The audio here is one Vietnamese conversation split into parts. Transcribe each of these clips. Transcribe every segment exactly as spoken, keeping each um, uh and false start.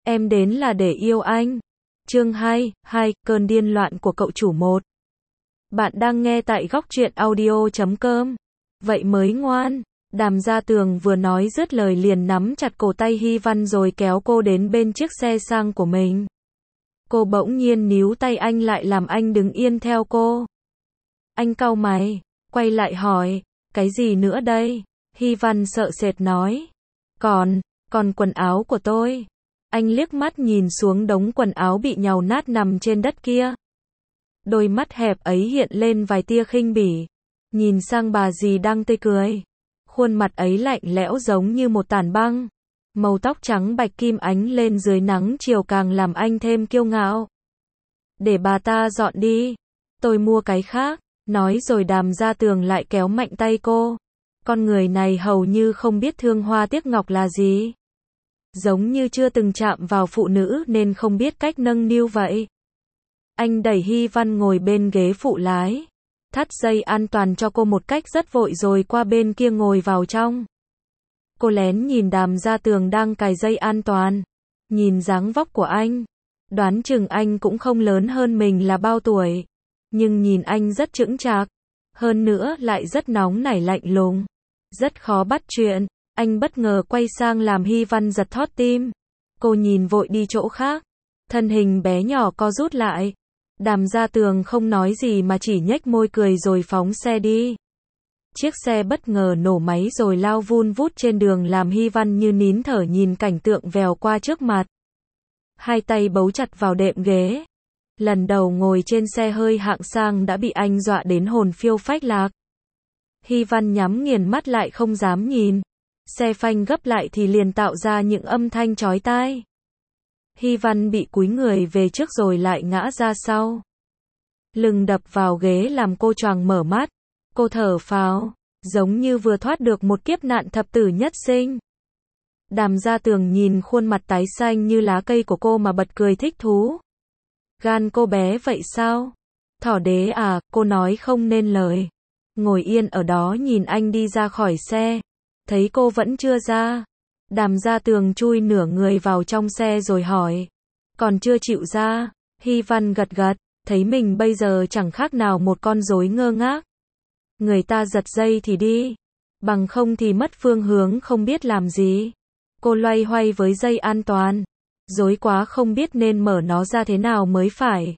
Em đến là để yêu anh. Chương hai, hai, cơn điên loạn của cậu chủ một. Bạn đang nghe tại góc truyện audio chấm com. Vậy mới ngoan. Đàm Gia Tường vừa nói dứt lời liền nắm chặt cổ tay Hy Văn rồi kéo cô đến bên chiếc xe sang của mình. Cô bỗng nhiên níu tay anh lại làm anh đứng yên theo cô. Anh cau mày, quay lại hỏi, cái gì nữa đây? Hy Văn sợ sệt nói. Còn, còn quần áo của tôi. Anh liếc mắt nhìn xuống đống quần áo bị nhàu nát nằm trên đất kia. Đôi mắt hẹp ấy hiện lên vài tia khinh bỉ. Nhìn sang bà dì đang tươi cười. Khuôn mặt ấy lạnh lẽo giống như một tảng băng. Màu tóc trắng bạch kim ánh lên dưới nắng chiều càng làm anh thêm kiêu ngạo. Để bà ta dọn đi. Tôi mua cái khác. Nói rồi Đàm Gia Tường lại kéo mạnh tay cô. Con người này hầu như không biết thương hoa tiếc ngọc là gì. Giống như chưa từng chạm vào phụ nữ nên không biết cách nâng niu vậy. Anh đẩy Hy Văn ngồi bên ghế phụ lái. Thắt dây an toàn cho cô một cách rất vội rồi qua bên kia ngồi vào trong. Cô lén nhìn Đàm Gia Tường đang cài dây an toàn. Nhìn dáng vóc của anh. Đoán chừng anh cũng không lớn hơn mình là bao tuổi. Nhưng nhìn anh rất chững chạc. Hơn nữa lại rất nóng nảy lạnh lùng. Rất khó bắt chuyện. Anh bất ngờ quay sang làm Hy Văn giật thót tim. Cô nhìn vội đi chỗ khác. Thân hình bé nhỏ co rút lại. Đàm Gia Tường không nói gì mà chỉ nhếch môi cười rồi phóng xe đi. Chiếc xe bất ngờ nổ máy rồi lao vun vút trên đường làm Hy Văn như nín thở nhìn cảnh tượng vèo qua trước mặt. Hai tay bấu chặt vào đệm ghế. Lần đầu ngồi trên xe hơi hạng sang đã bị anh dọa đến hồn phiêu phách lạc. Hy Văn nhắm nghiền mắt lại không dám nhìn. Xe phanh gấp lại thì liền tạo ra những âm thanh chói tai. Hy Văn bị cúi người về trước rồi lại ngã ra sau. Lưng đập vào ghế làm cô choàng mở mắt. Cô thở phào, giống như vừa thoát được một kiếp nạn thập tử nhất sinh. Đàm Gia Tường nhìn khuôn mặt tái xanh như lá cây của cô mà bật cười thích thú. Gan cô bé vậy sao? Thỏ đế à, cô nói không nên lời. Ngồi yên ở đó nhìn anh đi ra khỏi xe. Thấy cô vẫn chưa ra. Đàm Gia Tường chui nửa người vào trong xe rồi hỏi. Còn chưa chịu ra? Hy Văn gật gật, thấy mình bây giờ chẳng khác nào một con rối ngơ ngác. Người ta giật dây thì đi. Bằng không thì mất phương hướng không biết làm gì. Cô loay hoay với dây an toàn. Rối quá không biết nên mở nó ra thế nào mới phải.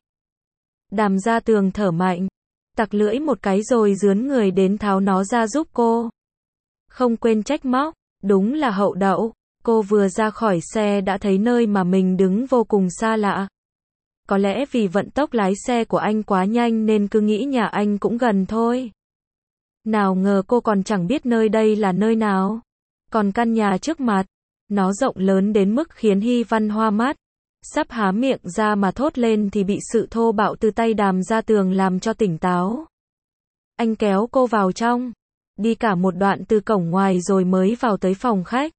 Đàm Gia Tường thở mạnh. Tặc lưỡi một cái rồi rướn người đến tháo nó ra giúp cô. Không quên trách móc. Đúng là hậu đậu. Cô vừa ra khỏi xe đã thấy nơi mà mình đứng vô cùng xa lạ. Có lẽ vì vận tốc lái xe của anh quá nhanh nên cứ nghĩ nhà anh cũng gần thôi. Nào ngờ cô còn chẳng biết nơi đây là nơi nào. Còn căn nhà trước mặt, nó rộng lớn đến mức khiến Hy Văn hoa mắt. Sắp há miệng ra mà thốt lên thì bị sự thô bạo từ tay Đàm Gia Tường làm cho tỉnh táo. Anh kéo cô vào trong. Đi cả một đoạn từ cổng ngoài rồi mới vào tới phòng khách.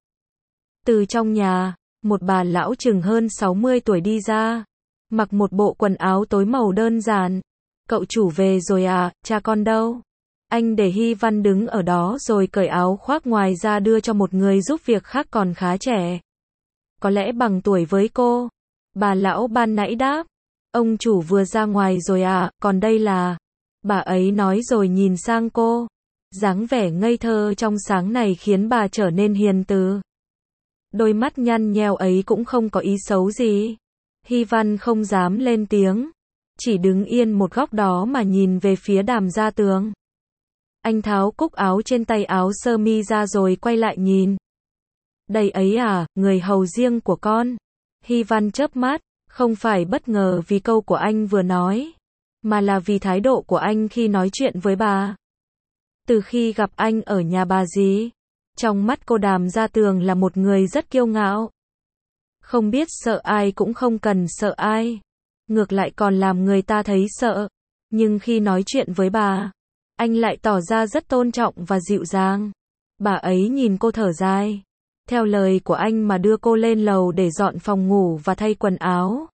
Từ trong nhà, một bà lão chừng hơn sáu mươi tuổi đi ra. Mặc một bộ quần áo tối màu đơn giản. Cậu chủ về rồi à, cha con đâu? Anh để Hy Văn đứng ở đó rồi cởi áo khoác ngoài ra đưa cho một người giúp việc khác còn khá trẻ. Có lẽ bằng tuổi với cô. Bà lão ban nãy đáp. Ông chủ vừa ra ngoài rồi à, còn đây là... Bà ấy nói rồi nhìn sang cô. Dáng vẻ ngây thơ trong sáng này khiến bà trở nên hiền từ. Đôi mắt nhăn nheo ấy cũng không có ý xấu gì. Hy Văn không dám lên tiếng. Chỉ đứng yên một góc đó mà nhìn về phía Đàm Gia Tường. Anh tháo cúc áo trên tay áo sơ mi ra rồi quay lại nhìn. Đây ấy à, người hầu riêng của con. Hy Văn chớp mắt, không phải bất ngờ vì câu của anh vừa nói. Mà là vì thái độ của anh khi nói chuyện với bà. Từ khi gặp anh ở nhà bà dì, trong mắt cô Đàm Gia Tường là một người rất kiêu ngạo. Không biết sợ ai cũng không cần sợ ai. Ngược lại còn làm người ta thấy sợ. Nhưng khi nói chuyện với bà, anh lại tỏ ra rất tôn trọng và dịu dàng. Bà ấy nhìn cô thở dài. Theo lời của anh mà đưa cô lên lầu để dọn phòng ngủ và thay quần áo.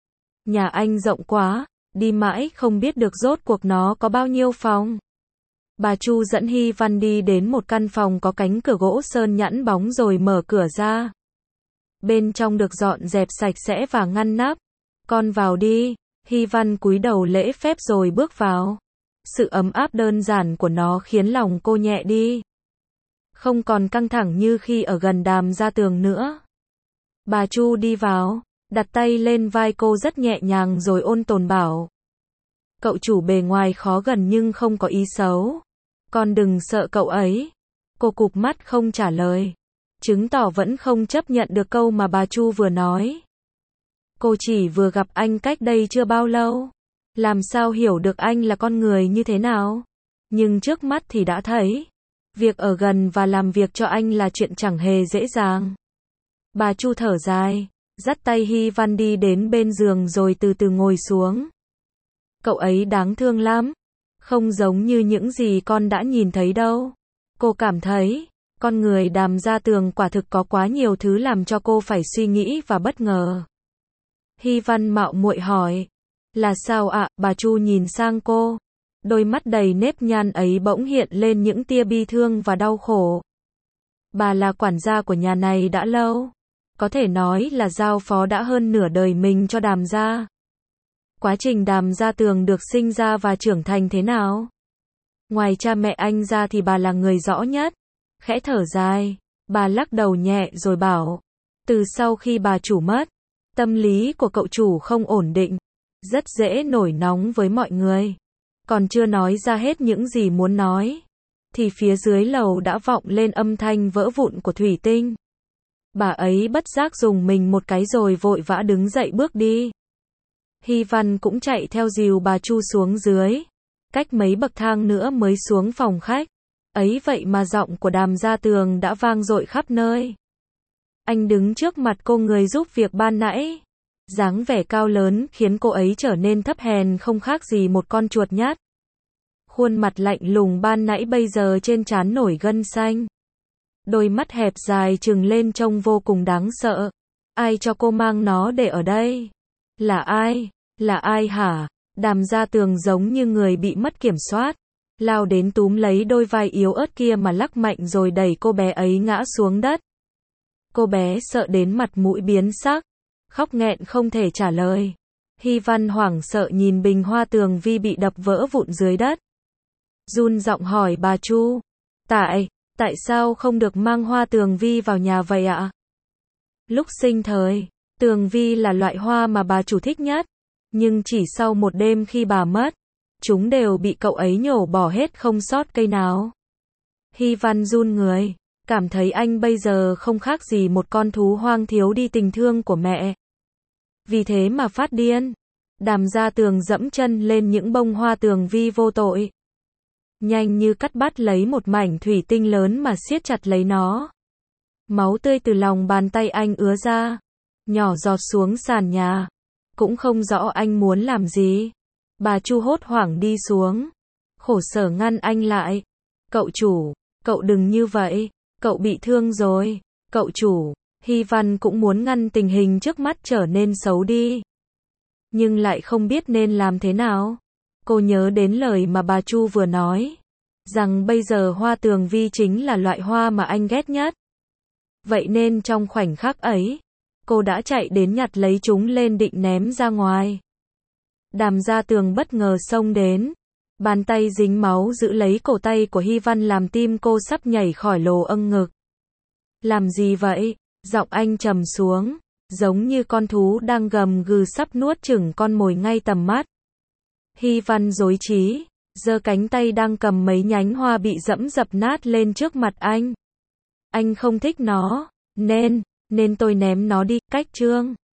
Nhà anh rộng quá, đi mãi không biết được rốt cuộc nó có bao nhiêu phòng. Bà Chu dẫn Hy Văn đi đến một căn phòng có cánh cửa gỗ sơn nhẵn bóng rồi mở cửa ra. Bên trong được dọn dẹp sạch sẽ và ngăn nắp. Con vào đi. Hy Văn cúi đầu lễ phép rồi bước vào. Sự ấm áp đơn giản của nó khiến lòng cô nhẹ đi. Không còn căng thẳng như khi ở gần Đàm Gia Tường nữa. Bà Chu đi vào, đặt tay lên vai cô rất nhẹ nhàng rồi ôn tồn bảo. Cậu chủ bề ngoài khó gần nhưng không có ý xấu. Con đừng sợ cậu ấy. Cô cụp mắt không trả lời. Chứng tỏ vẫn không chấp nhận được câu mà bà Chu vừa nói. Cô chỉ vừa gặp anh cách đây chưa bao lâu. Làm sao hiểu được anh là con người như thế nào? Nhưng trước mắt thì đã thấy. Việc ở gần và làm việc cho anh là chuyện chẳng hề dễ dàng. Bà Chu thở dài, dắt tay Hy Văn đi đến bên giường rồi từ từ ngồi xuống. Cậu ấy đáng thương lắm. Không giống như những gì con đã nhìn thấy đâu. Cô cảm thấy, con người Đàm Gia Tường quả thực có quá nhiều thứ làm cho cô phải suy nghĩ và bất ngờ. Hy Văn mạo muội hỏi. Là sao ạ? Bà Chu nhìn sang cô. Đôi mắt đầy nếp nhăn ấy bỗng hiện lên những tia bi thương và đau khổ. Bà là quản gia của nhà này đã lâu. Có thể nói là giao phó đã hơn nửa đời mình cho Đàm gia. Quá trình Đàm Gia Tường được sinh ra và trưởng thành thế nào? Ngoài cha mẹ anh ra thì bà là người rõ nhất. Khẽ thở dài, bà lắc đầu nhẹ rồi bảo. Từ sau khi bà chủ mất, tâm lý của cậu chủ không ổn định. Rất dễ nổi nóng với mọi người. Còn chưa nói ra hết những gì muốn nói, thì phía dưới lầu đã vọng lên âm thanh vỡ vụn của thủy tinh. Bà ấy bất giác dùng mình một cái rồi vội vã đứng dậy bước đi. Hy Văn cũng chạy theo dìu bà Chu xuống dưới. Cách mấy bậc thang nữa mới xuống phòng khách. Ấy vậy mà giọng của Đàm Gia Tường đã vang dội khắp nơi. Anh đứng trước mặt cô người giúp việc ban nãy. Dáng vẻ cao lớn khiến cô ấy trở nên thấp hèn không khác gì một con chuột nhắt. Khuôn mặt lạnh lùng ban nãy bây giờ trên trán nổi gân xanh. Đôi mắt hẹp dài trừng lên trông vô cùng đáng sợ. Ai cho cô mang nó để ở đây? Là ai? Là ai hả? Đàm Gia Tường giống như người bị mất kiểm soát. Lao đến túm lấy đôi vai yếu ớt kia mà lắc mạnh rồi đẩy cô bé ấy ngã xuống đất. Cô bé sợ đến mặt mũi biến sắc. Khóc nghẹn không thể trả lời. Hy Văn hoảng sợ nhìn bình hoa tường vi bị đập vỡ vụn dưới đất. Run giọng hỏi bà Chu. Tại, tại sao không được mang hoa tường vi vào nhà vậy ạ? Lúc sinh thời, tường vi là loại hoa mà bà chủ thích nhất. Nhưng chỉ sau một đêm khi bà mất, chúng đều bị cậu ấy nhổ bỏ hết không sót cây nào. Hy Văn run người, cảm thấy anh bây giờ không khác gì một con thú hoang thiếu đi tình thương của mẹ. Vì thế mà phát điên. Đàm Gia Tường dẫm chân lên những bông hoa tường vi vô tội. Nhanh như cắt bắt lấy một mảnh thủy tinh lớn mà siết chặt lấy nó. Máu tươi từ lòng bàn tay anh ứa ra, nhỏ giọt xuống sàn nhà. Cũng không rõ anh muốn làm gì. Bà Chu hốt hoảng đi xuống, khổ sở ngăn anh lại. Cậu chủ, cậu đừng như vậy, cậu bị thương rồi. Cậu chủ, Hy Văn cũng muốn ngăn tình hình trước mắt trở nên xấu đi. Nhưng lại không biết nên làm thế nào. Cô nhớ đến lời mà bà Chu vừa nói. Rằng bây giờ hoa tường vi chính là loại hoa mà anh ghét nhất. Vậy nên trong khoảnh khắc ấy, cô đã chạy đến nhặt lấy chúng lên định ném ra ngoài. Đàm Gia Tường bất ngờ xông đến. Bàn tay dính máu giữ lấy cổ tay của Hy Văn làm tim cô sắp nhảy khỏi lồ âng ngực. Làm gì vậy? Giọng anh trầm xuống, giống như con thú đang gầm gừ sắp nuốt chửng con mồi ngay tầm mắt. Hy Văn rối trí, giơ cánh tay đang cầm mấy nhánh hoa bị dẫm dập nát lên trước mặt anh. Anh không thích nó, nên, nên tôi ném nó đi, cách chương.